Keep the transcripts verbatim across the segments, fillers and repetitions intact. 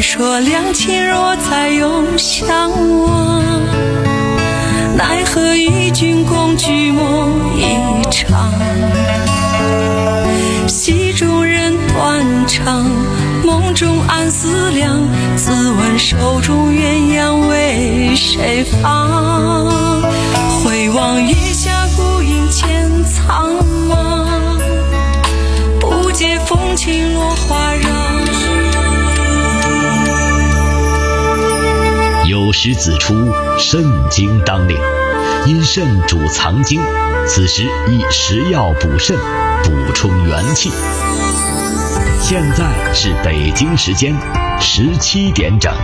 说两情若再永相望，奈何与君共举梦一场。戏中人断肠，梦中暗思量，自问手中鸳鸯为谁放？回望月下孤影千苍茫，不解风情落花让。 有时子出，肾经当令，因肾主藏精，此时宜食药补肾，补充元气。现在是北京时间十七点整。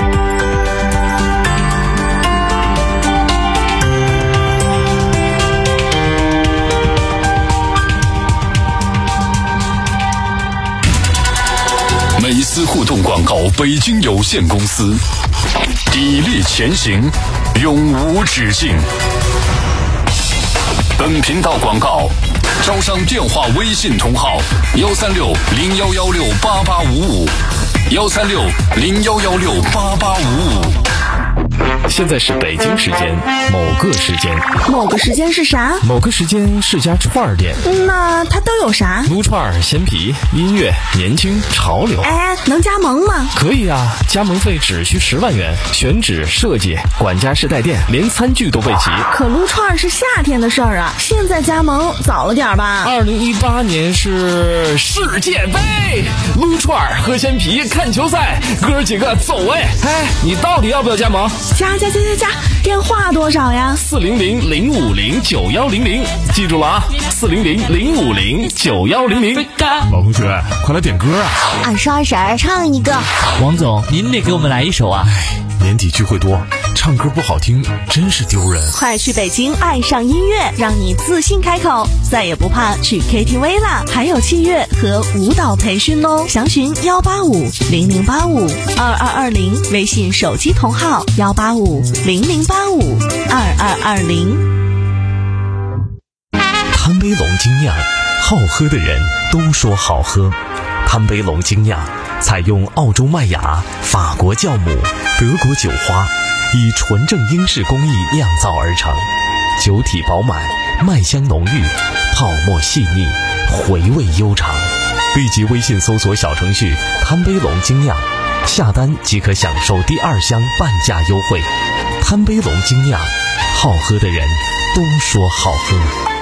美思互动广告北京有限公司，砥砺前行，永无止境。本频道广告招商电话微信同号幺三六零幺幺六八八五五幺三六零幺幺六八八五五。 现在是北京时间某个时间， 某个时间是啥？ 某个时间是家串儿店。 那它都有啥？ 撸串、鲜皮、音乐、年轻、潮流。 哎，能加盟吗？ 可以啊，加盟费只需十万元，选址、设计、管家式带电，连餐具都备齐。 可撸串是夏天的事儿啊，现在加盟早了点吧？ 二零一八年是世界杯，撸串、喝鲜皮、看球赛，哥儿几个走哎！哎，你到底要不要加盟？ 加加加加加，电话多少呀？ 四零零零五零九幺零零，记住了啊，四零零零五零九幺零零。 老同学，快来点歌啊！ 俺说二婶唱一个。 王总，您得给我们来一首啊！ 年底聚会多，唱歌不好听真是丢人。 快去北京爱上音乐，让你自信开口，再也不怕去 K T V 啦！还有器乐和舞蹈培训哦，详询幺八五零零八五二二二零，微信手机同号幺八五零零八五二二二零。 贪杯龙精酿，好喝的人都说好喝。贪杯龙精酿采用澳洲麦芽、法国酵母、德国酒花，以纯正英式工艺酿造而成，酒体饱满，麦香浓郁，泡沫细腻，回味悠长。立即微信搜索小程序贪杯龙精酿，下单即可享受第二箱半价优惠。贪杯龙精酿，好喝的人都说好喝。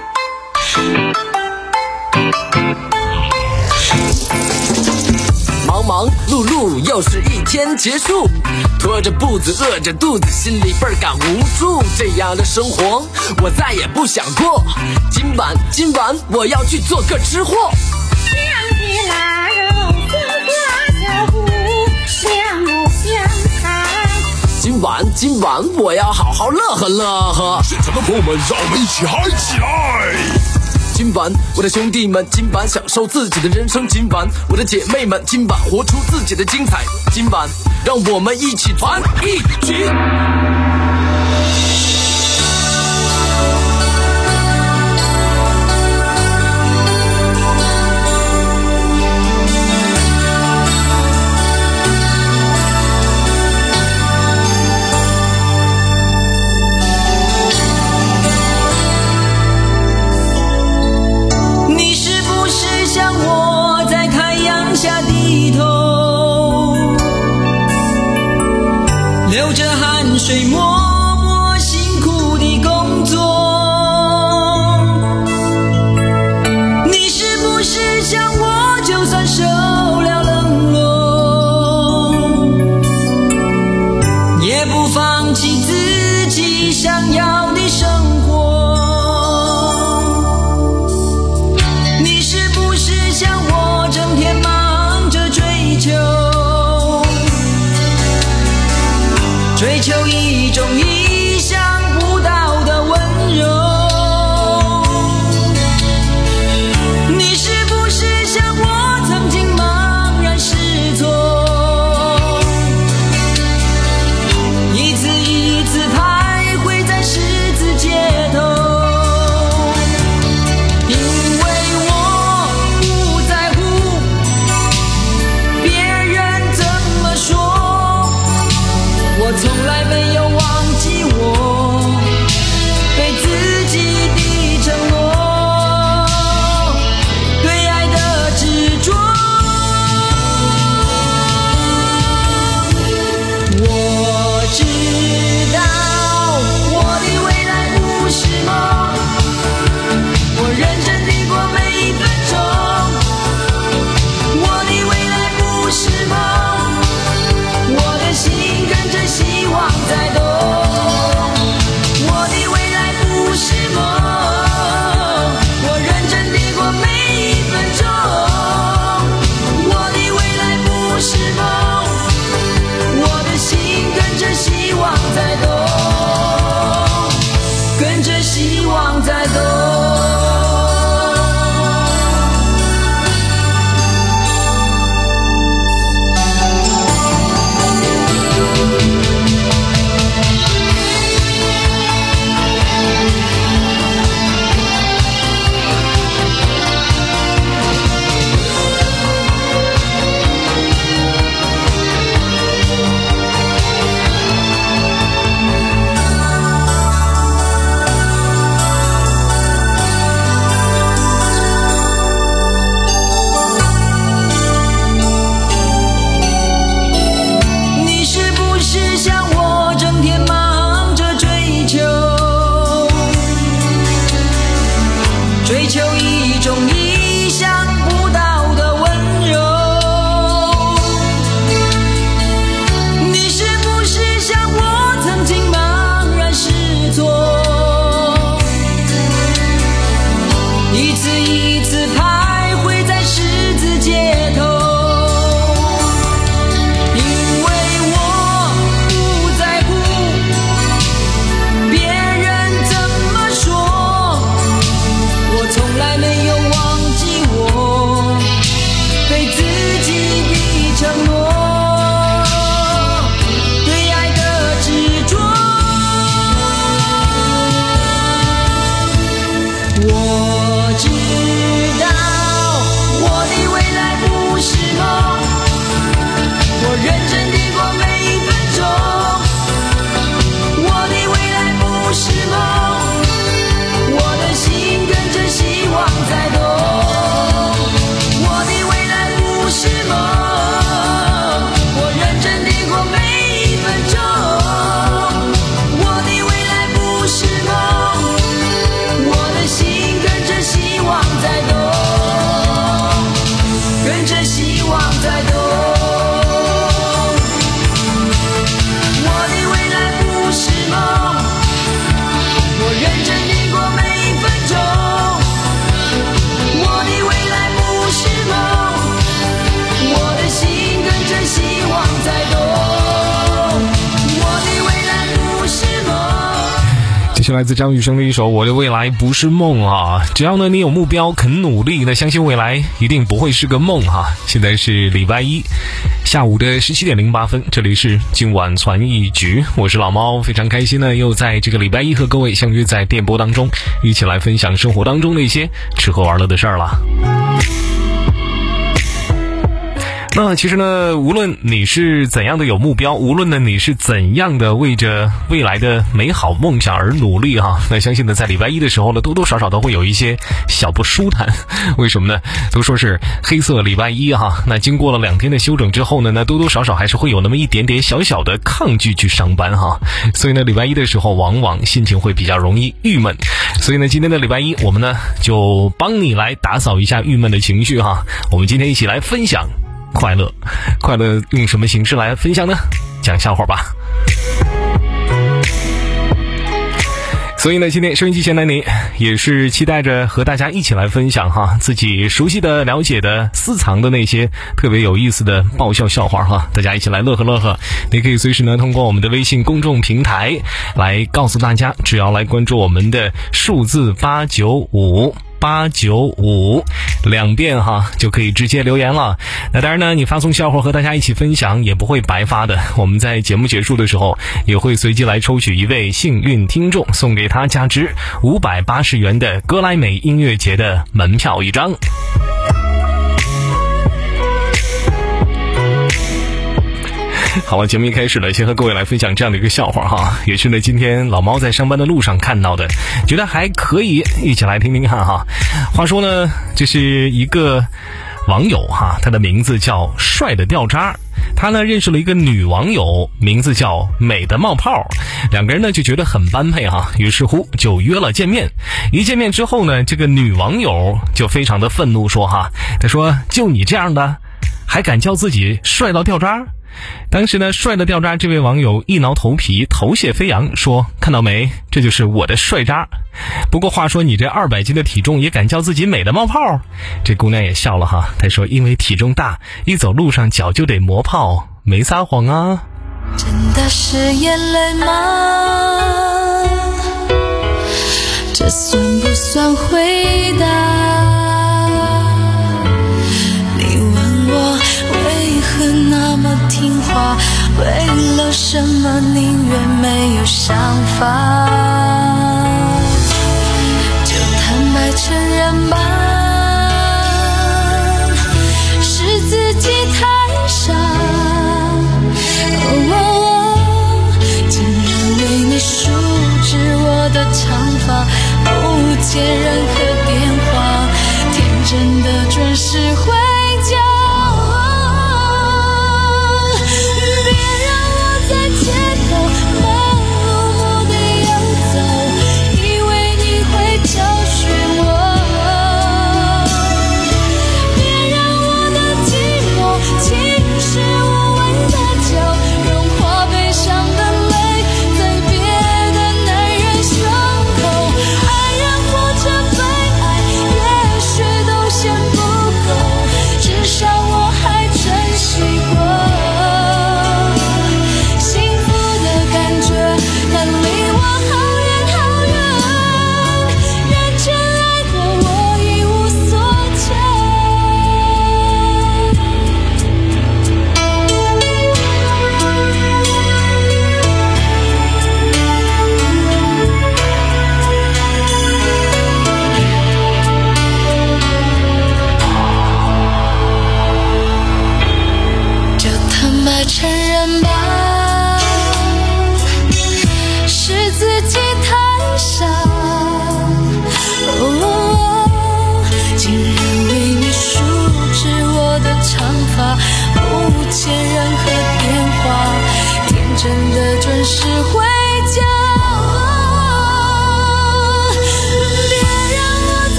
忙忙碌碌又是一天结束，拖着步子饿着肚子，心里倍儿感无助，这样的生活我再也不想过。今晚今晚我要去做个吃货。 香的腊肉，香花小湖，两目相看。 今晚今晚我要好好乐呵乐呵。 现场的朋友们，让我们一起嗨起来！ 今晚我的兄弟们，今晚享受自己的人生。今晚我的姐妹们，今晚活出自己的精彩。今晚让我们一起团一起。 流着汗水默默辛苦的工作，你是不是像我，就算受了冷落，也不放弃自己想要的生活？你是不是像我，整天忙着追求追求一种在动。我的未来不是梦，我认真地过每一分钟。我的未来不是梦，我的心跟着希望在动。我的未来不是梦。 这是来自张雨生的一首《我的未来不是梦》啊！只要呢你有目标，肯努力，那相信未来一定不会是个梦哈、啊。现在是礼拜一下午的十七点零八分，这里是今晚传艺局，我是老猫，非常开心呢，又在这个礼拜一和各位相约在电波当中，一起来分享生活当中的一些吃喝玩乐的事儿了。那其实呢，无论你是怎样的有目标，无论呢你是怎样的为着未来的美好梦想而努力哈，那相信呢在礼拜一的时候呢，多多少少都会有一些小不舒坦。为什么呢？都说是黑色礼拜一哈，那经过了两天的休整之后呢，那多多少少还是会有那么一点点小小的抗拒去上班哈。所以呢，礼拜一的时候往往心情会比较容易郁闷。所以呢，今天的礼拜一，我们呢就帮你来打扫一下郁闷的情绪哈。我们今天一起来分享快乐，快乐用什么形式来分享呢？讲笑话吧。所以呢，今天收音机前的你也是期待着和大家一起来分享哈自己熟悉的、了解的、私藏的那些特别有意思的爆笑笑话哈，大家一起来乐呵乐呵。你可以随时呢通过我们的微信公众平台来告诉大家，只要来关注我们的数字八九五。八九五两遍哈，就可以直接留言了。那当然呢，你发送笑话和大家一起分享也不会白发的，我们在节目结束的时候也会随机来抽取一位幸运听众，送给他价值五百八十元的格莱美音乐节的门票一张。好了，节目一开始了，先和各位来分享这样的一个笑话哈，也是呢今天老猫在上班的路上看到的，觉得还可以，一起来听听看哈。话说呢，这是一个网友哈，他的名字叫帅的掉渣，他呢认识了一个女网友，名字叫美的冒泡，两个人呢就觉得很般配哈，于是乎就约了见面。一见面之后呢，这个女网友就非常的愤怒说哈，他说就你这样的还敢叫自己帅到掉渣？当时呢，帅的掉渣这位网友一挠头皮，头屑飞扬，说看到没，这就是我的帅渣。不过话说你这二百斤的体重也敢叫自己美的冒泡？这姑娘也笑了哈，她说因为体重大，一走路上脚就得磨泡，没撒谎啊。 真的是眼泪吗？这算不算回答？你问我为何那么听话，为了什么宁愿没有想法，就坦白承认吧，是自己太傻，哦，竟然为你梳直我的长发，不接任何电话，天真的准时回家。别让我在街头漫无目的游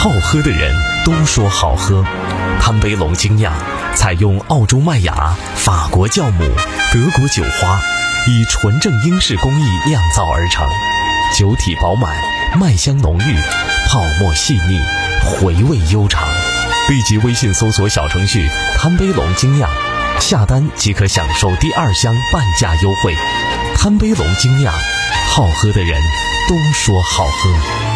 好喝的人都说好喝。贪杯龙精酿采用澳洲麦芽、法国酵母、德国酒花，以纯正英式工艺酿造而成，酒体饱满，麦香浓郁，泡沫细腻，回味悠长。立即微信搜索小程序贪杯龙精酿，下单即可享受第二箱半价优惠。贪杯龙精酿，好喝的人都说好喝。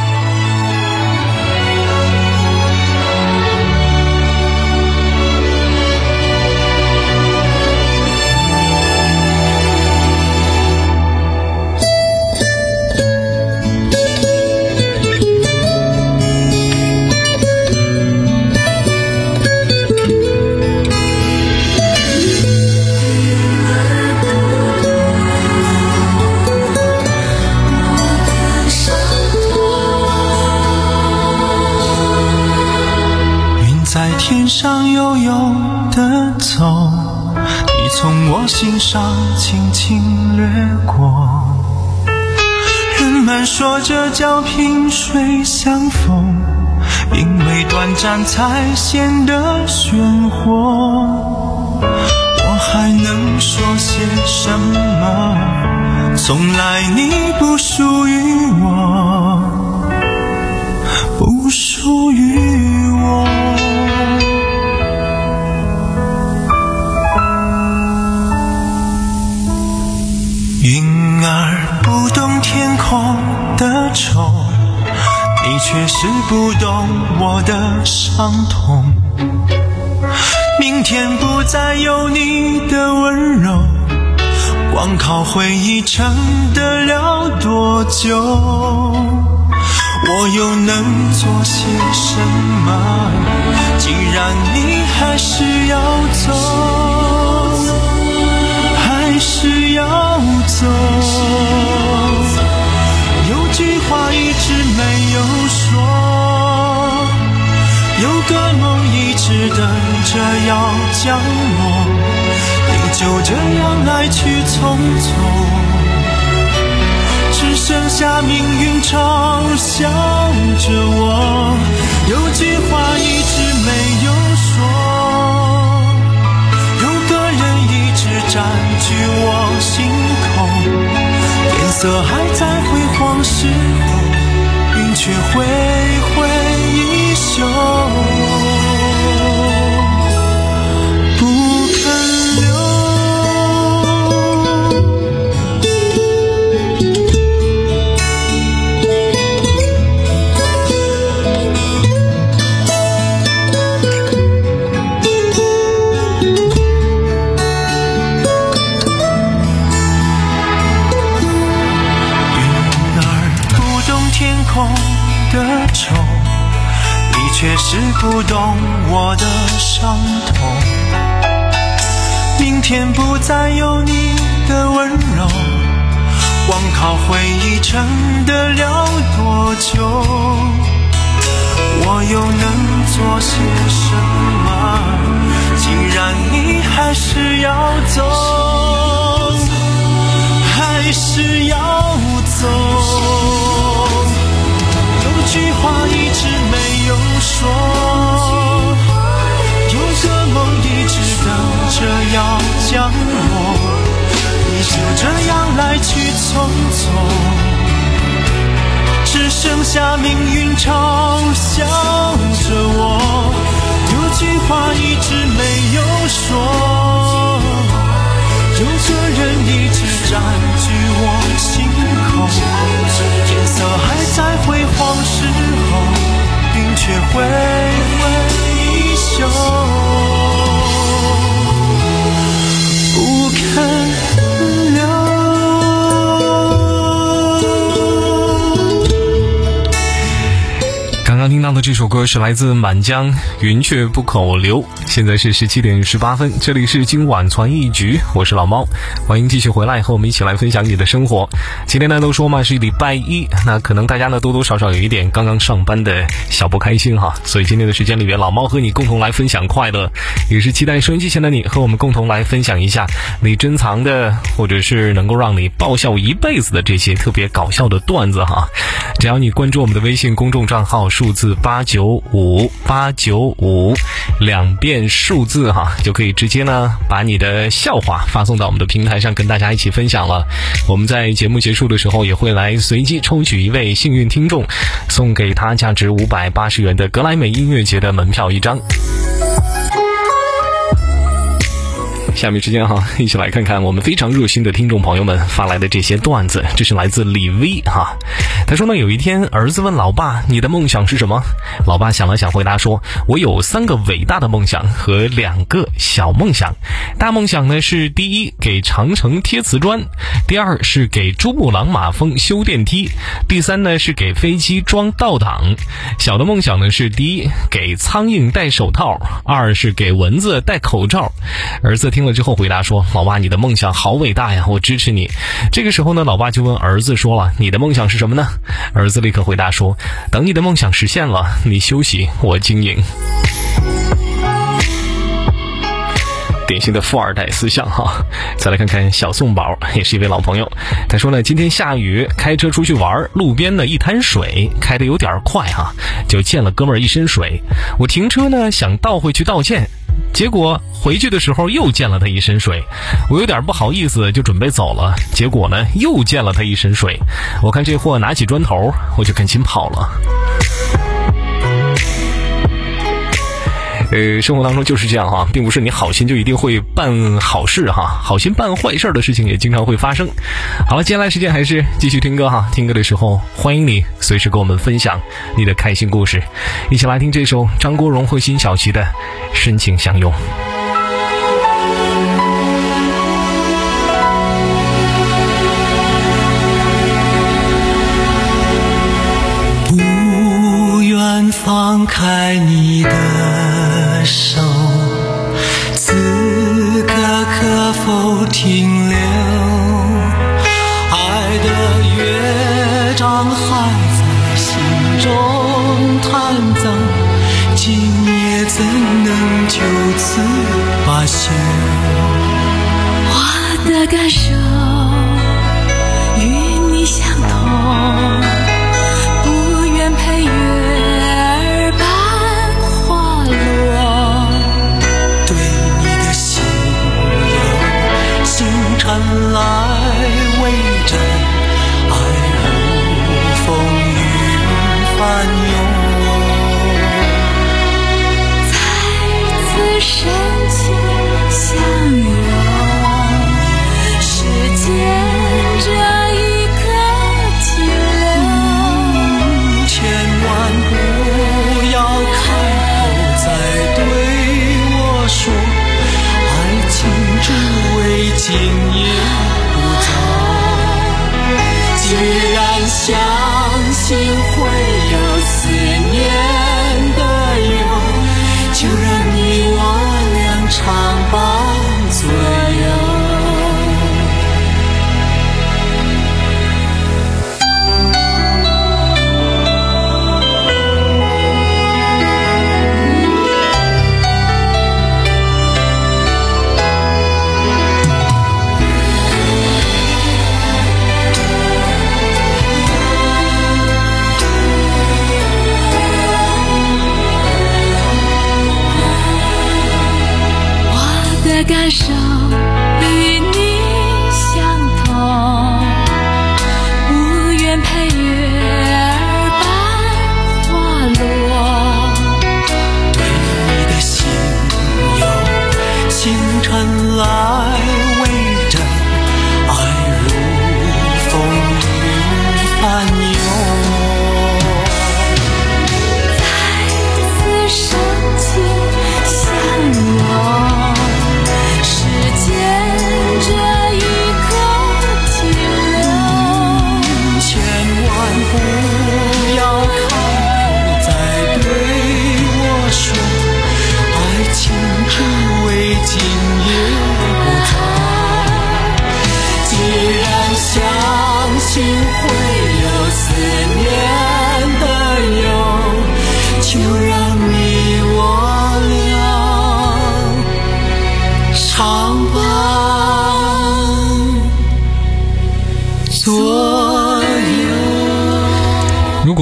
天上悠悠地走，你从我心上轻轻掠过。人们说这叫萍水相逢，因为短暂才显得鲜活。我还能说些什么？从来你不属于我，不属于我。云儿不懂天空的愁，你却是不懂我的伤痛。明天不再有你的温柔，光靠回忆撑得了多久？我又能做些什么？既然你还是要走，还是要走。有句话一直没有说，有个梦一直等着要降落，你就这样来去匆匆，只剩下命运嘲笑着我。有句话一直没有说，有个人一直占据我心口，颜色还在辉煌时候，云却挥挥衣袖，不肯留。的愁，你却是不懂我的伤痛。明天不再有你的温柔，光靠回忆撑得了多久？我又能做些什么？既然你还是要走，还是要走。有句话一直没有说，有个梦一直等着要降落，你就这样来去匆匆，只剩下命运嘲笑着我。有句话一直没有说，有个人一直占据我心口，颜色还在辉煌时候，云却挥挥衣袖，不肯留。 刚刚听到的这首歌是来自满江，云却不口留。现在是十七点十八分，这里是今晚传一局，我是老猫，欢迎继续回来和我们一起来分享你的生活。今天呢都说嘛是礼拜一，那可能大家呢多多少少有一点刚刚上班的小不开心哈，所以今天的时间里面，老猫和你共同来分享快乐，也是期待收音机前的你和我们共同来分享一下你珍藏的或者是能够让你爆笑一辈子的这些特别搞笑的段子哈。只要你关注我们的微信公众账号数字八八九五八九五，两遍数字哈，就可以直接呢把你的笑话发送到我们的平台上，跟大家一起分享了。我们在节目结束的时候也会来随机抽取一位幸运听众，送给他价值五百八十元的格莱美音乐节的门票一张。下面时间哈，一起来看看我们非常热心的听众朋友们发来的这些段子。这是来自李威哈，他说呢，有一天儿子问老爸，你的梦想是什么？老爸想了想回答说，我有三个伟大的梦想和两个小梦想。大梦想呢是第一，给长城贴瓷砖；第二是给珠穆朗玛峰修电梯；第三呢是给飞机装倒档。小的梦想呢是第一，给苍蝇戴手套；二是给蚊子戴口罩。儿子听了之后回答说，老爸，你的梦想好伟大呀，我支持你。这个时候呢，老爸就问儿子说了，你的梦想是什么呢？儿子立刻回答说，等你的梦想实现了，你休息，我经营。典型的富二代思想哈。再来看看小宋宝，也是一位老朋友，他说呢，今天下雨，开车出去玩，路边呢一滩水，开得有点快哈，就溅了哥们儿一身水。我停车呢想倒回去道歉，结果回去的时候又溅了他一身水，我有点不好意思，就准备走了，结果呢又溅了他一身水。我看这货拿起砖头，我就赶紧跑了。呃，生活当中就是这样哈，并不是你好心就一定会办好事哈，好心办坏事的事情也经常会发生。好了，接下来时间还是继续听歌哈，听歌的时候欢迎你随时跟我们分享你的开心故事，一起来听这首张国荣和辛晓琪的《深情相拥》。 不愿放开你的手，此刻可否停留？爱的乐章还在心中弹奏，今夜怎能就此罢休？ 我的感受与你相同，不愿陪月儿伴花落， 对你的心有星辰来围着，爱如风雨翻涌， 再次深情相拥，时间这一刻停留， 千万不要开口再对我说，爱情只为今夜不走。既然相信会有思念的忧，就让你我俩常伴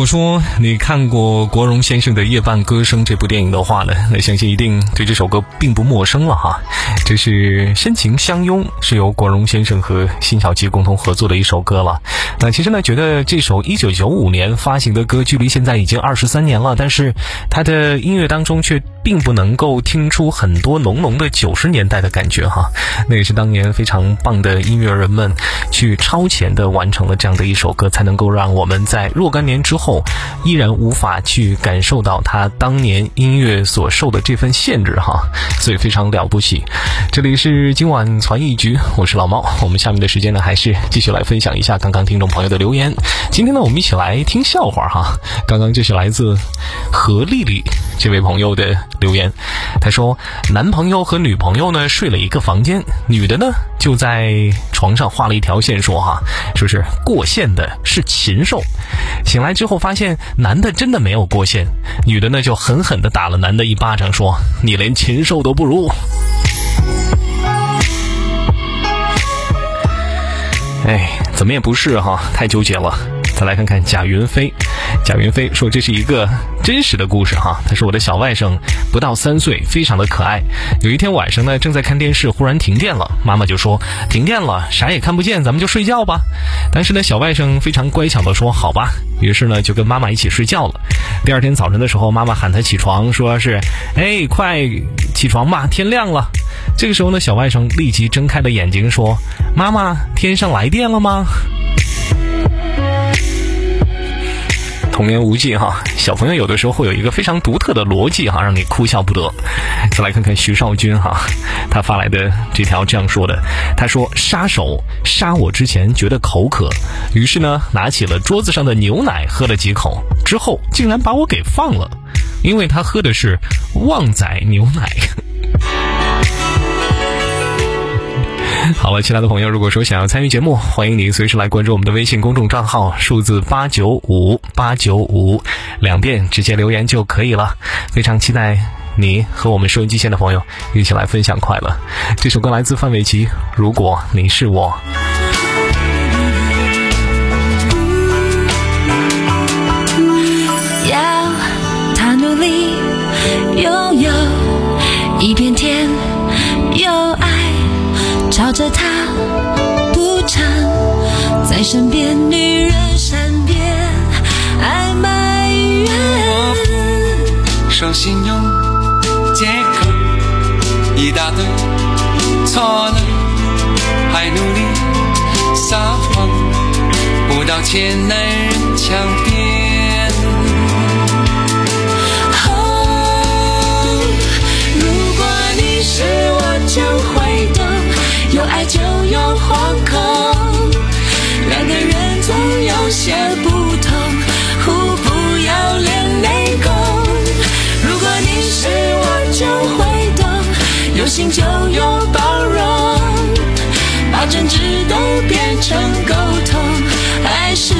说你看过国荣先生的《夜半歌声》这部电影的话呢，那相信一定对这首歌并不陌生了哈。这是深情相拥，是由国荣先生和辛晓琪共同合作的一首歌了。那其实呢，觉得这首一九九五年发行的歌，距离现在已经二十三年了，但是它的音乐当中却并不能够听出很多浓浓的九十年代的感觉哈。那也是当年非常棒的音乐人们去超前的完成了这样的一首歌，才能够让我们在若干年之后依然无法去感受到他当年音乐所受的这份限制哈，所以非常了不起。这里是今晚传艺局，我是老猫。我们下面的时间呢，还是继续来分享一下刚刚听众朋友的留言。今天呢，我们一起来听笑话哈。刚刚这是来自何丽丽这位朋友的留言，他说男朋友和女朋友呢睡了一个房间，女的呢就在床上画了一条线，说哈，说是过线的是禽兽。醒来之后发现男的真的没有过线，女的呢就狠狠地打了男的一巴掌，说你连禽兽都不如。哎，怎么也不是哈，太纠结了。再来看看贾云飞，贾云飞说这是一个真实的故事哈。他说我的小外甥不到三岁，非常的可爱。有一天晚上呢，正在看电视，忽然停电了，妈妈就说停电了，啥也看不见，咱们就睡觉吧。但是呢，小外甥非常乖巧的说好吧，于是呢就跟妈妈一起睡觉了。第二天早晨的时候，妈妈喊他起床，说是哎快起床吧，天亮了。这个时候呢，小外甥立即睁开了眼睛，说妈妈，天上来电了吗？童言无忌哈，小朋友有的时候会有一个非常独特的逻辑哈，让你哭笑不得。再来看看徐少军哈，他发来的这条这样说的，他说杀手杀我之前觉得口渴，于是呢拿起了桌子上的牛奶喝了几口，之后竟然把我给放了，因为他喝的是旺仔牛奶。好了，其他的朋友如果说想要参与节目，欢迎你随时来关注我们的微信公众账号，数字八九五八九五，两遍直接留言就可以了。非常期待你和我们收音机前的朋友一起来分享快乐。这首歌来自范玮琪，如果你是我。 要他努力拥有一片天，有爱朝着他不长，在身边女人身边爱埋怨。 我不守信用，借口一大堆，错了还努力撒谎，不道歉男人强辩。 哦，如果你是我就会懂，有爱就有惶恐，两个人总有些不同，互不要脸内讧。如果你是我就会懂，有心就有包容，把争执都变成沟通，还是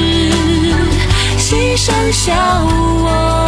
牺牲小我。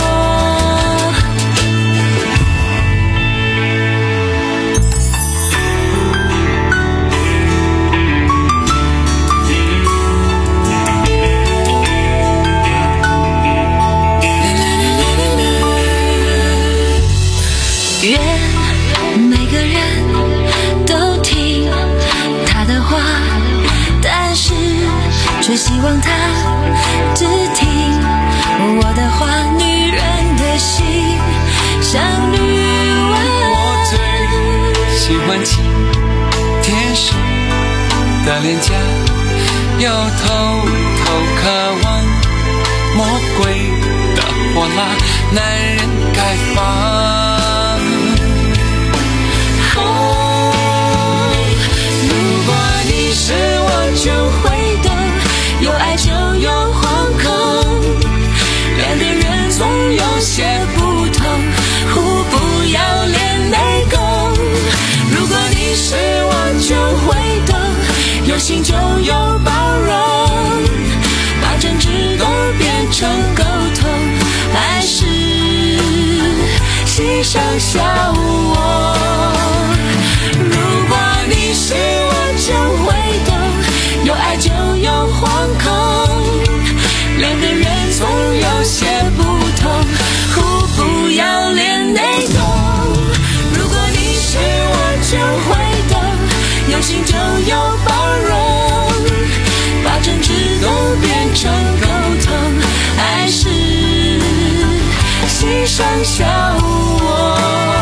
愿每个人都听他的话，但是却希望他只听我的话。女人的心像女王， 我最喜欢亲天使的脸颊，又偷偷渴望魔鬼的火辣，男人该放。 是我就会懂，有爱就有惶恐，两个人总有些不同，互不要脸内讧。如果你是我就会懂，有心就有包容，把争执都变成沟通，还是牺笑我。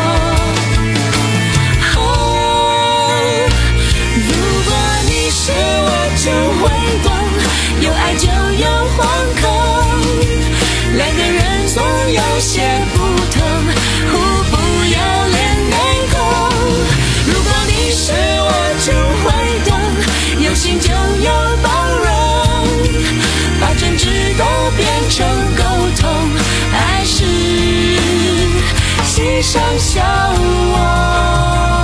哦，如果你是我就会懂，有爱就有惶恐，两个人总有些不同，互不要脸面孔。如果你是我就会懂，有心就有包容，把争执都变成沟通，爱是喜上笑我。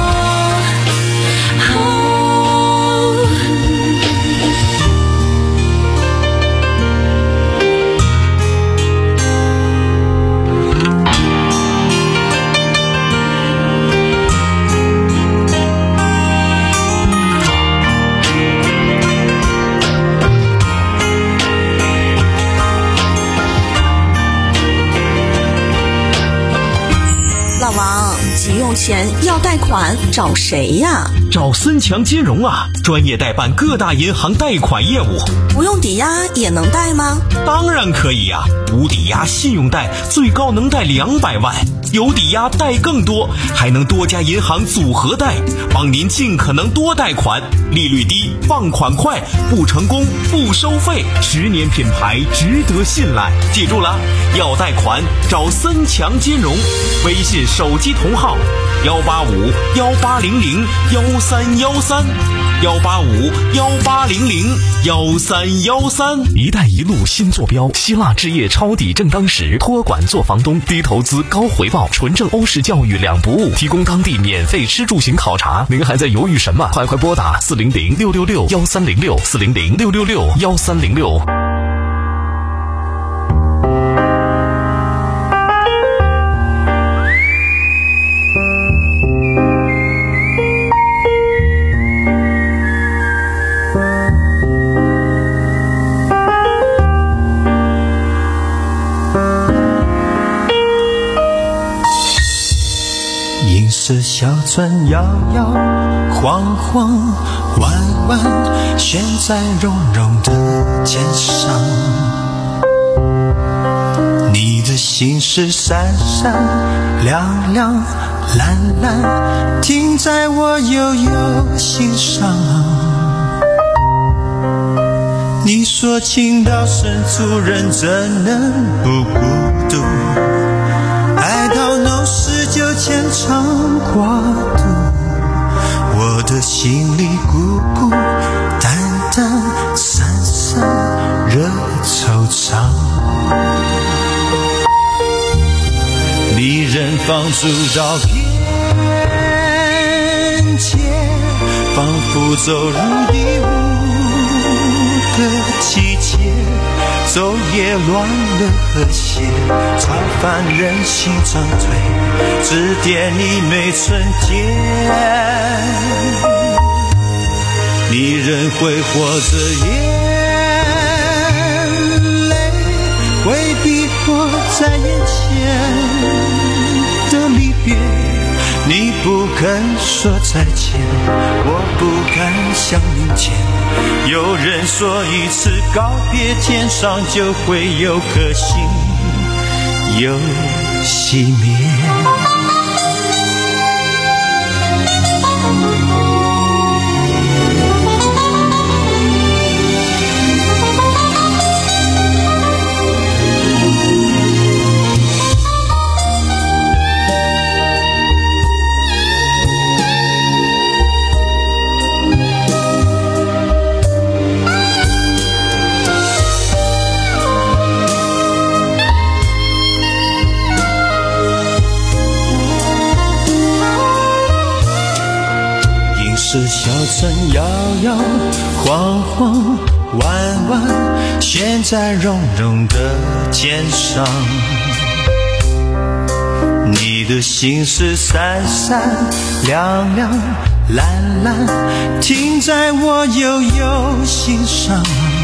急用钱要贷款找谁呀？ 找森强金融啊，专业代办各大银行贷款业务。 不用抵押也能贷吗？ 当然可以呀、啊，无抵押信用贷最高能贷两百万，有抵押贷更多，还能多家银行组合贷，帮您尽可能多贷款，利率低，放款快，不成功不收费，十年品牌值得信赖。记住了，要贷款找森强金融，微信手机同号幺八五幺八零零幺三幺三幺八五幺八零零幺三幺三。 一带一路新坐标，希腊置业抄底正当时，托管做房东，低投资高回报，纯正欧式教育两不误，提供当地免费吃住行考察。您还在犹豫什么？快快拨打四零零六六六幺三零六四零零六六六幺三零六。 是小船摇摇晃晃弯弯，悬在绒绒的肩上。你的心事闪闪亮亮蓝蓝，停在我悠悠心上。你说情到深处人怎能不孤独，爱到浓时就牵肠挂肚，我的心里孤孤单单散散惹惆怅。离人放逐到边界，仿佛走入义乌的季节，走也乱了和谐，超凡人心长退，指点你没春天。你仍会活着眼泪，回避我在眼前的离别，你不肯说再见，我不敢想明天。有人说一次告别，天上就会有颗星又熄灭。是小船摇摇晃晃弯弯，悬在绒绒的肩上。你的心事闪闪亮亮蓝蓝，停在我悠悠心上。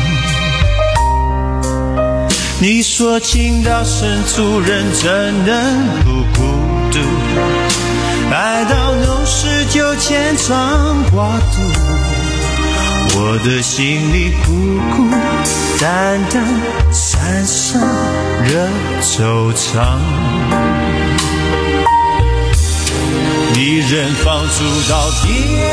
你说情到深处人怎能不孤独，爱到浓时就牵肠挂肚，我的心里孤孤单单散散惹惆怅。 离人放逐到天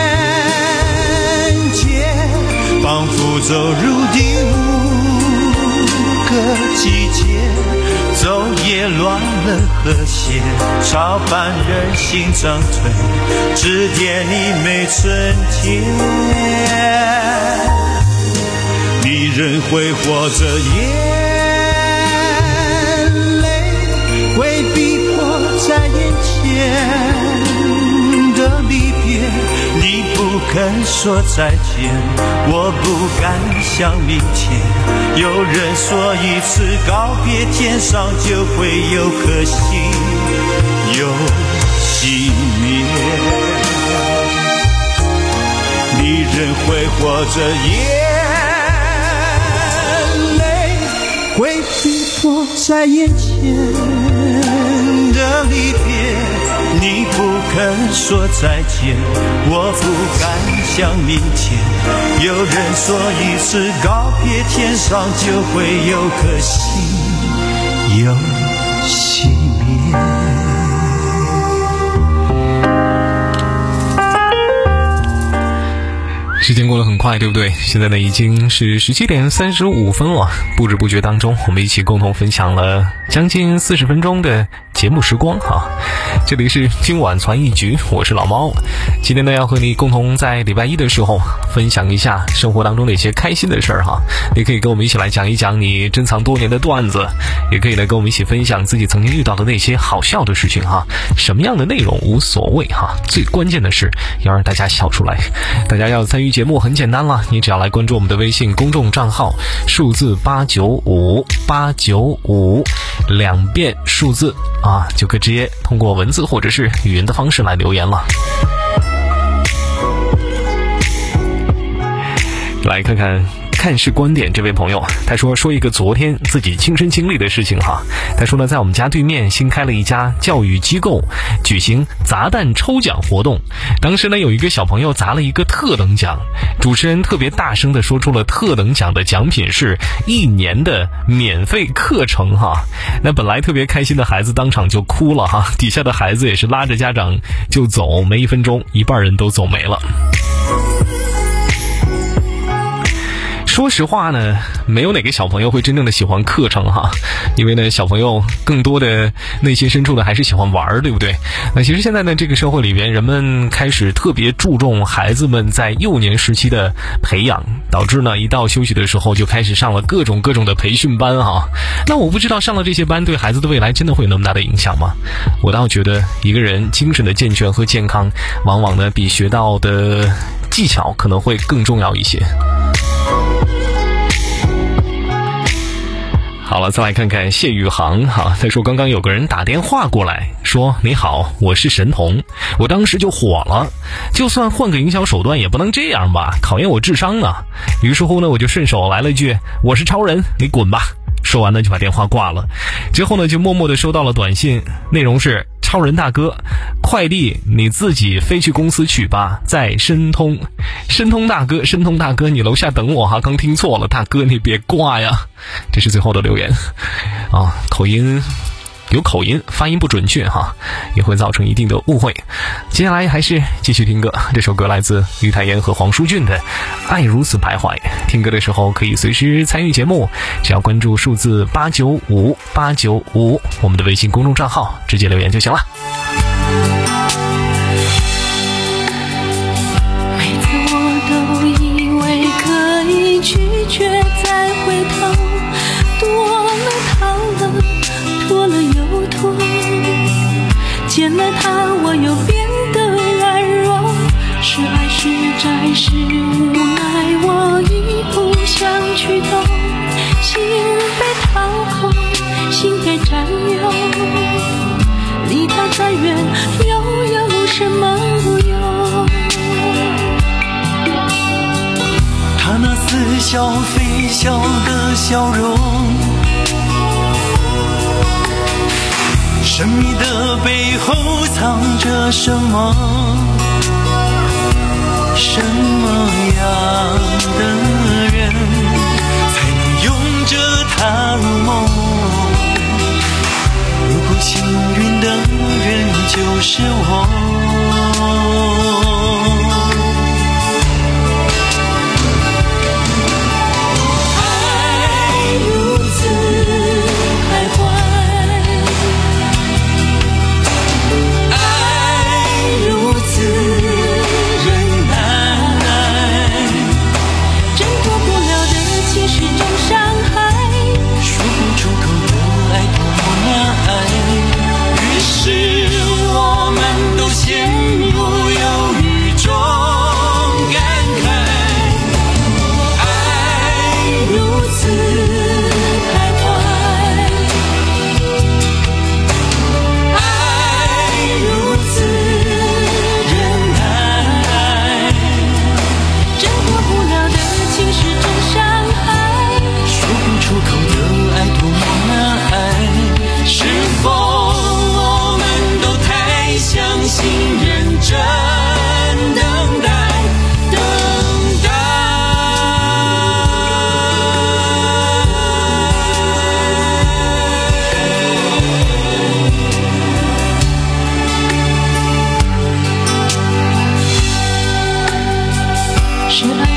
界，仿佛走入第五个季节，昼夜乱了和谐，操办人心长退，指点你没春天。离人挥霍着眼泪，为逼迫在眼前的离别，你不肯说再见，我不敢想明天。有人说一次告别，天上就会有颗星又熄灭。离人挥霍着眼泪，会逼迫在眼前的离别，你不肯说再见，我不敢想明天。有人说一次告别，天上就会有颗星又熄灭。 时间过得很快，对不对？现在呢已经是十七点三十五分了，不知不觉当中我们一起共同分享了将近四十分钟的节目时光哈。这里是今晚传一局，我是老猫。今天呢要和你共同在礼拜一的时候分享一下生活当中的一些开心的事儿哈。你可以跟我们一起来讲一讲你珍藏多年的段子，也可以来跟我们一起分享自己曾经遇到的那些好笑的事情哈。什么样的内容无所谓哈，最关键的是要让大家笑出来。大家要参与节目很简单了，你只要来关注我们的微信公众账号，数字八九五八九五，两遍数字啊，就可以直接通过文字或者是语音的方式来留言了。来看看看事观点这位朋友，他说说一个昨天自己亲身经历的事情哈。他说呢，在我们家对面新开了一家教育机构，举行砸蛋抽奖活动。当时呢有一个小朋友砸了一个特等奖，主持人特别大声的说出了特等奖的奖品是一年的免费课程哈。那本来特别开心的孩子当场就哭了哈，底下的孩子也是拉着家长就走，没一分钟一半人都走没了。说实话呢，没有哪个小朋友会真正的喜欢课程哈，因为呢小朋友更多的内心深处的还是喜欢玩，对不对？那其实现在呢这个社会里边，人们开始特别注重孩子们在幼年时期的培养，导致呢一到休息的时候就开始上了各种各种的培训班哈。那我不知道上了这些班对孩子的未来真的会有那么大的影响吗？我倒觉得一个人精神的健全和健康，往往呢比学到的技巧可能会更重要一些。好了，再来看看谢宇航哈，他说刚刚有个人打电话过来说，你好，我是神童。我当时就火了，就算换个营销手段也不能这样吧，考验我智商啊。于是乎呢我就顺手来了一句，我是超人，你滚吧。说完呢就把电话挂了。之后呢就默默地收到了短信，内容是，超人大哥，快递你自己飞去公司取吧，在申通。申通大哥，申通大哥，你楼下等我哈，刚听错了，大哥你别挂呀。这是最后的留言啊，口音有口音，发音不准确哈，也会造成一定的误会。接下来还是继续听歌，这首歌来自于太妍和黄舒骏的《爱如此徘徊》。听歌的时候可以随时参与节目，只要关注数字八九五八九五我们的微信公众账号，直接留言就行了。 每次我都以为可以拒绝再回头，躲了逃了，拖了又拖，见了他我又变得软弱，是爱是债是无奈，我已不想去懂，心被掏空，心被占有，离他再远又有什么用？ 他那似笑非笑的笑容，神秘的背后藏着什么？什么样的人才能拥着他入梦？如果幸运的人就是我，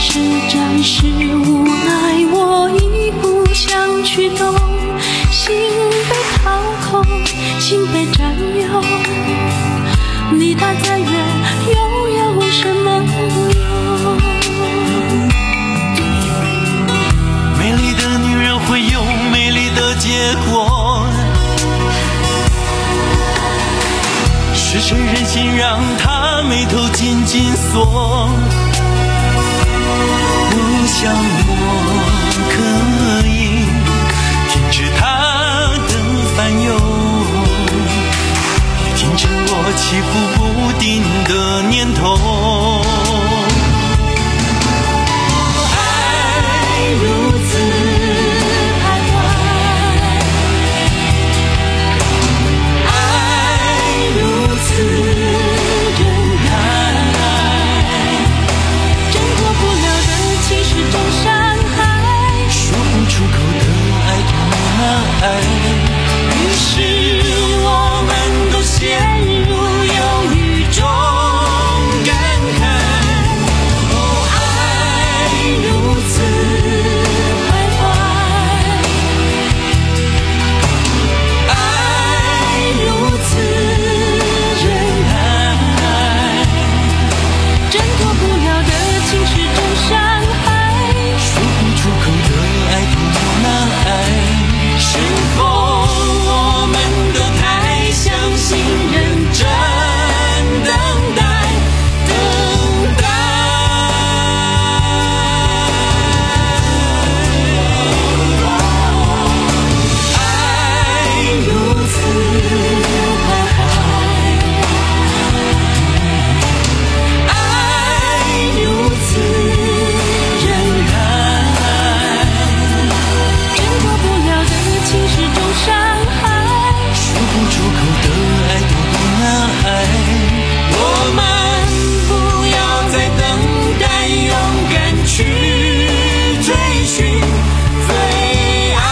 是暂时无奈，我已不想去懂，心被掏空，心被占有，离他再远又有什么用？ 美丽的女人会有美丽的结果，是谁忍心让她眉头紧紧锁？我想我可以停止她的烦忧，也停止我起伏不定的念头。 爱如此徘徊，爱如此忍耐，挣脱不了的情是种伤害， 说不出口的爱多难挨， 于是我们都陷入犹豫中感慨。哦，爱如此徘徊，爱如此忍耐，挣脱不了的情是种伤害， 说不出口的爱多难挨。 是否我们都太相信认真等待等待？爱如此徘徊，爱如此忍耐，挣脱不了的情是种伤害， 说不出口的爱多难挨。 我们不要再等待，勇敢去追寻最爱。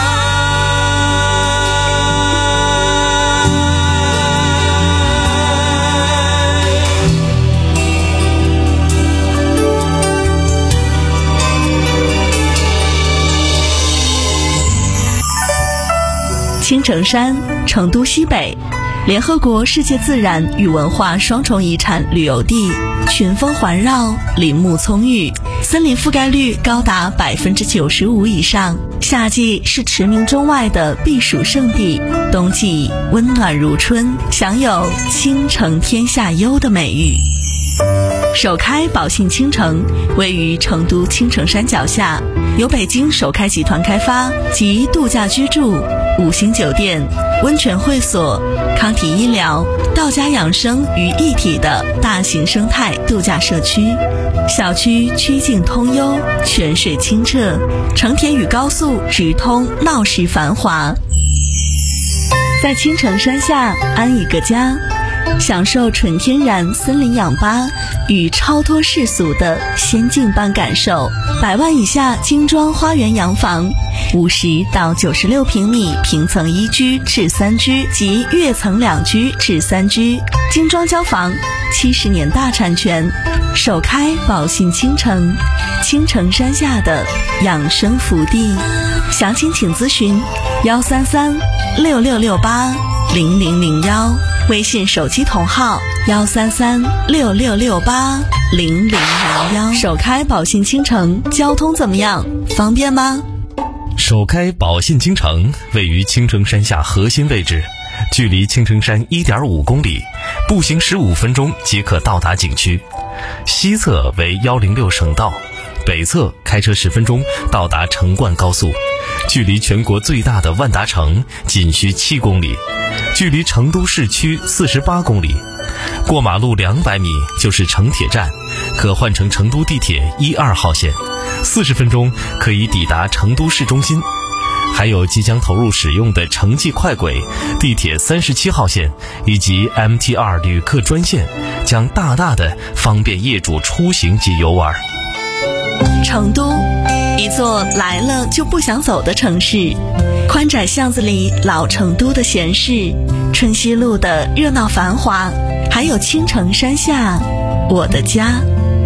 青城山，成都西北，联合国世界自然与文化双重遗产旅游地，群峰环绕，林木葱郁，森林覆盖率高达百分之九十五以上。夏季是驰名中外的避暑胜地，冬季温暖如春，享有青城天下优的美誉。首开宝信青城位于成都青城山脚下，由北京首开集团开发，集度假居住、五星酒店、温泉会所、康体医疗、道家养生于一体的大型生态度假社区。小区曲径通幽，泉水清澈，成田与高速直通，闹市繁华。在青城山下安一个家，享受纯天然森林氧吧与超脱世俗的仙境般感受。百万以下精装花园洋房，五十到九十六平米平层一居至三居及跃层两居至三居，精装交房，七十年大产权，首开宝信青城，青城山下的养生福地。详情请咨询幺三三六六六八零零零幺，微信手机同号幺三三六六六八零零零幺。首开宝信青城，交通怎么样？方便吗？ 首开宝信青城位于青城山下核心位置，距离青城山 一点五公里，步行十五分钟即可到达景区。西侧为一零六省道，北侧开车十分钟到达成灌高速，距离全国最大的万达城仅需七公里，距离成都市区四十八公里。过马路两百米就是成铁站，可换乘成都地铁一二号线，四十分钟可以抵达成都市中心。还有即将投入使用的城际快轨、地铁三十七号线以及 M T 二 旅客专线，将大大的方便业主出行及游玩。 成都，一座来了就不想走的城市，宽窄巷子里老成都的闲适，春熙路的热闹繁华，还有青城山下我的家。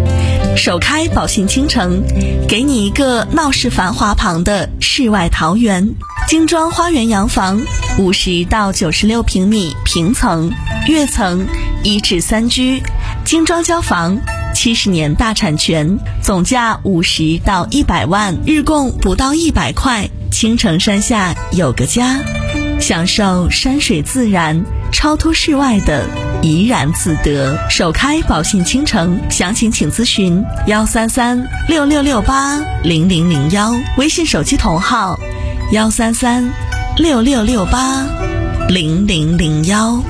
首开宝信倾城，给你一个闹市繁华旁的世外桃源。精装花园洋房，五十到九十六平米平层、跃层，一至三居，精装交房，七十年大产权，总价五十到一百万，日供不到一百块。青城山下有个家，享受山水自然、超脱世外的怡然自得。首开宝信倾城，详情请咨询幺三三六六六八零零零幺，微信手机同号幺三三六六六八零零零幺。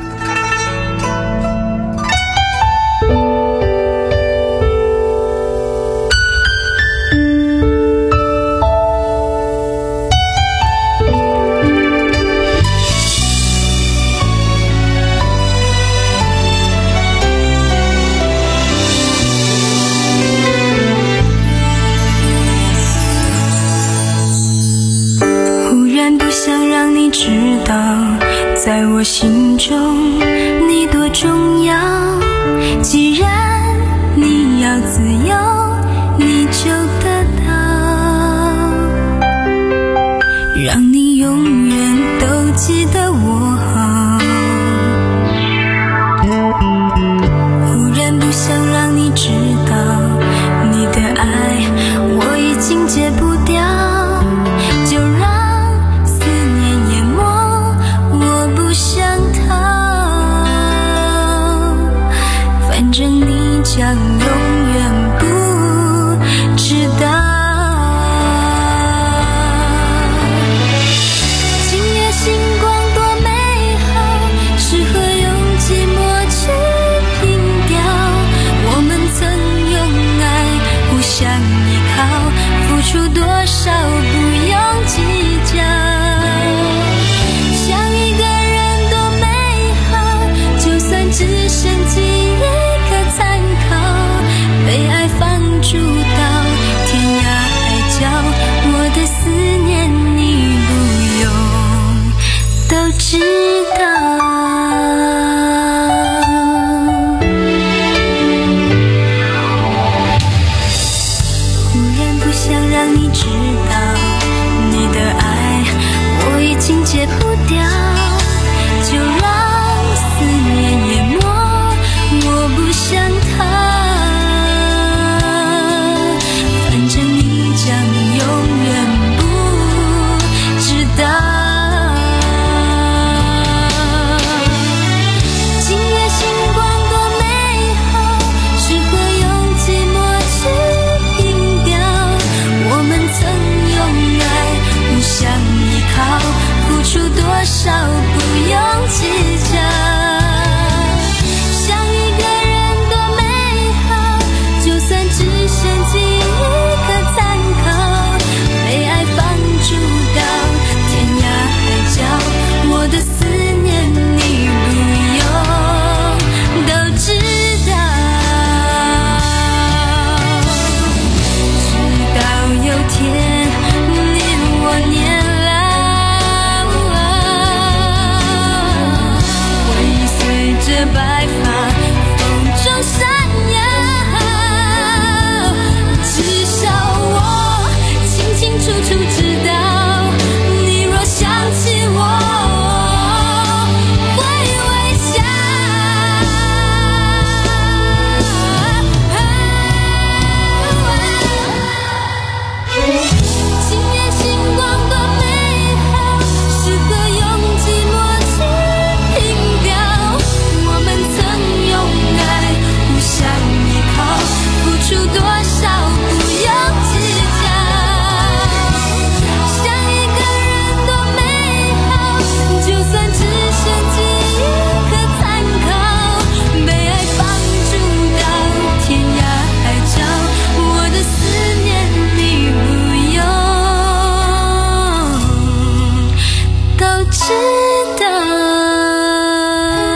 知道在我心中你多重要，既然你要自由你就得到，让你永远都记得我好。忽然不想让你知道你的爱我已经戒不掉，就让将永远不知道。今夜星光多美好，适合用寂寞去凭吊。我们曾用爱互相依靠，付出多少不用计较。想一个人多美好，就算只剩记忆被爱放逐到天涯海角，我的思念你不用都知道。忽然不想让你知道你的爱我已经戒不掉，就让思念淹没，我不想逃。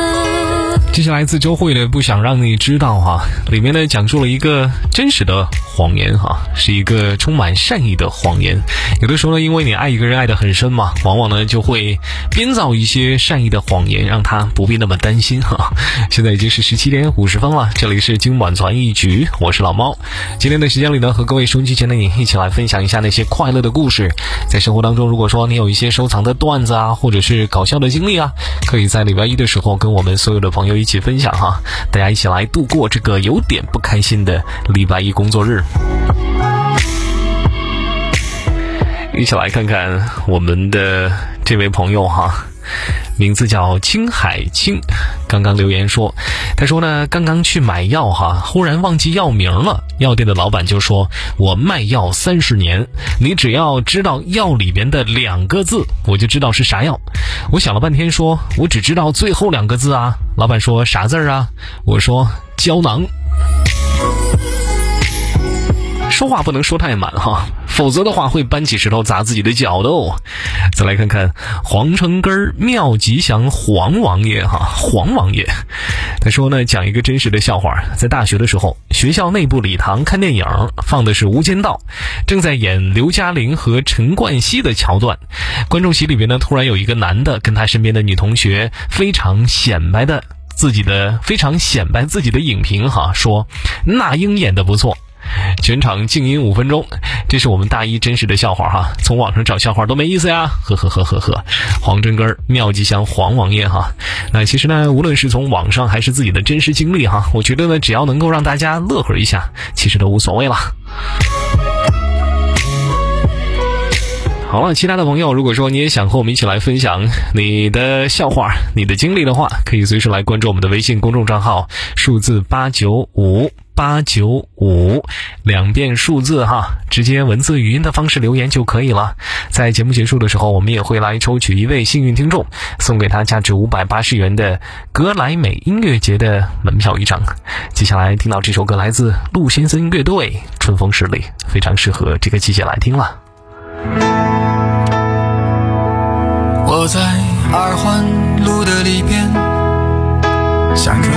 这是来自周慧的不想让你知道哈，里面呢讲述了一个真实的谎言哈，是一个充满善意的谎言。有的时候呢，因为你爱一个人爱得很深嘛，往往呢就会编造一些善意的谎言，让他不必那么担心哈。现在已经是十七点五十分了，这里是今晚传一局，我是老猫。今天的时间里呢，和各位收音机前的你一起来分享一下那些快乐的故事。在生活当中，如果说你有一些收藏的段子啊，或者是搞笑的经历啊，可以在礼拜一的时候跟我们所有的朋友一起分享哈，大家一起来度过这个有点不开心的礼拜一工作日。一起来看看我们的这位朋友哈，名字叫青海青，刚刚留言说，他说呢，刚刚去买药哈，忽然忘记药名了，药店的老板就说，我卖药三十年，你只要知道药里边的两个字，我就知道是啥药。我想了半天说，我只知道最后两个字啊。老板说啥字啊？我说胶囊。说话不能说太满哈，否则的话会搬起石头砸自己的脚的哦。再来看看黄城根妙吉祥黄王爷哈，黄王爷他说呢，讲一个真实的笑话。在大学的时候，学校内部礼堂看电影，放的是《无间道》，正在演刘嘉玲和陈冠希的桥段。观众席里边呢，突然有一个男的跟他身边的女同学非常显摆的自己的非常显摆自己的影评哈，说那英演得不错。全场静音五分钟，这是我们大一真实的笑话哈，从网上找笑话多没意思呀，呵呵呵呵呵。黄真根妙吉祥黄王爷哈，那其实呢，无论是从网上还是自己的真实经历哈，我觉得呢，只要能够让大家乐呵一下，其实都无所谓了。好了，其他的朋友，如果说你也想和我们一起来分享你的笑话、你的经历的话，可以随时来关注我们的微信公众账号，数字八九五八九五，两遍数字哈，直接文字语音的方式留言就可以了。在节目结束的时候，我们也会来抽取一位幸运听众，送给他价值五百八十元的格莱美音乐节的门票一张。接下来听到这首歌来自陆先生乐队《春风十里》，非常适合这个季节来听了。 我在二环路的里边想着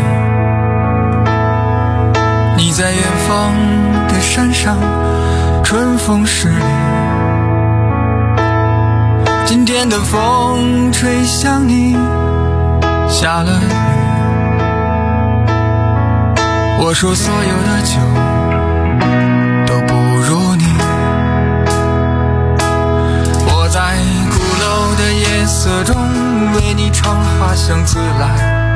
你，你在远方的山上，春风十里。今天的风吹向你，下了雨。我说所有的酒都不如你。我在的夜色中为你唱花香自来，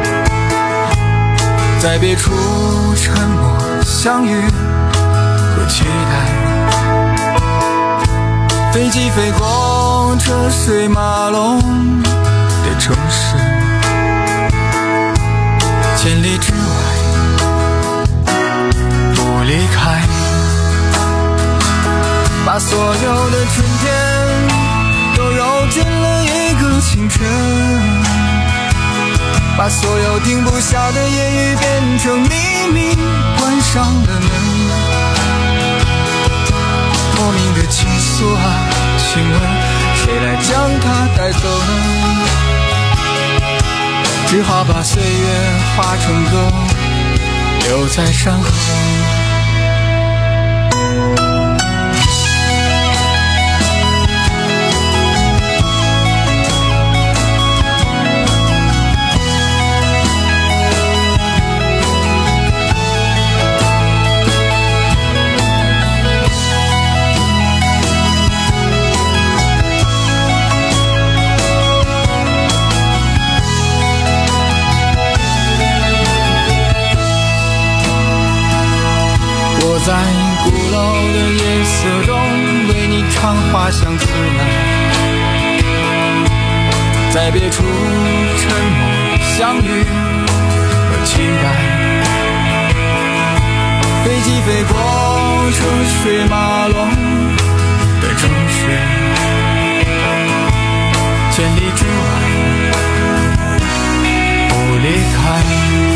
在别处沉默相遇和期待。飞机飞过车水马龙的城市，千里之外不离开，把所有的春天都揉进了一个清晨，把所有停不下的言语变成秘密，关上了门。莫名的情愫啊，请问谁来将它带走呢？只好把岁月化成歌，留在山河。在鼓楼的夜色中为你唱花香自来，在别处沉默相遇和期待。飞机飞过车水马龙的城市，千里之外不离开，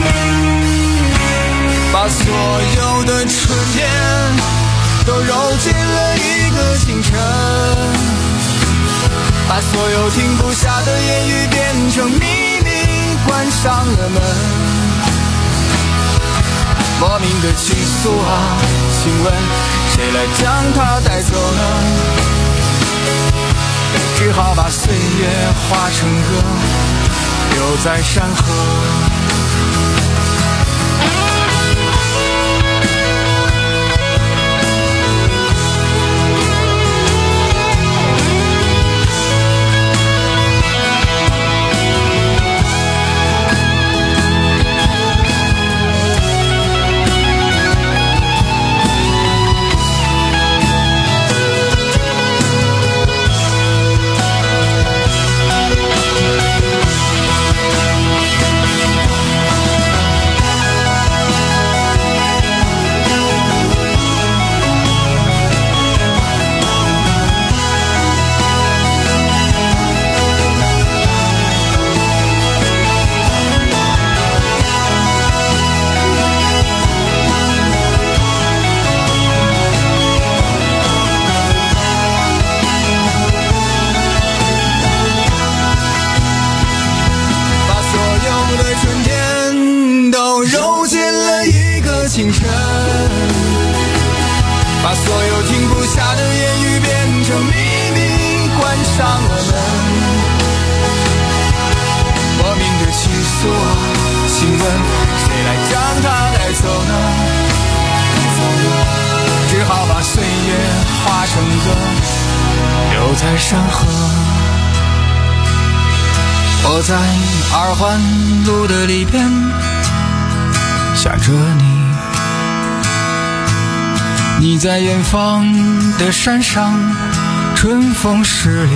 把所有的春天都揉进了一个清晨，把所有停不下的言语变成秘密，关上了门。 莫名的情愫啊，请问谁来将它带走呢？只好把岁月化成歌，留在山河。清晨，把所有停不下的言语变成秘密，关上了门。莫名的情愫啊，请问谁来将它带走呢？只好把岁月化成歌，留在山河。我在二环路的里边想着你，你在远方的山上，春风十里。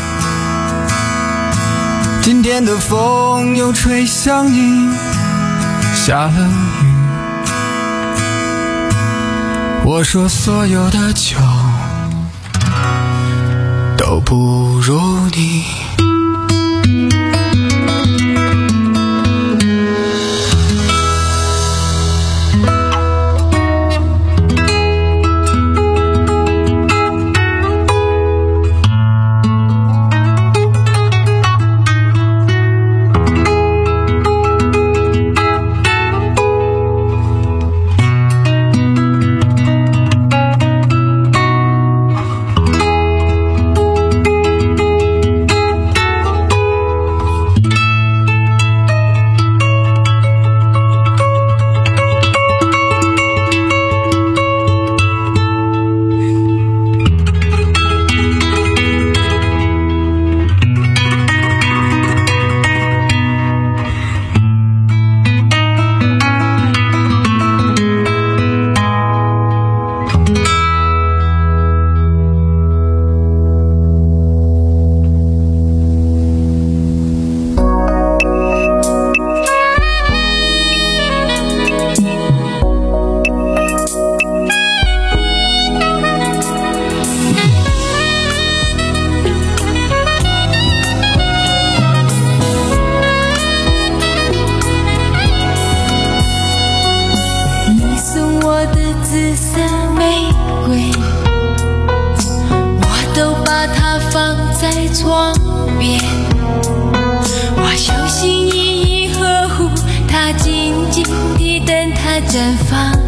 今天的风又吹向你，下了雨。我说所有的酒都不如你。 绽放。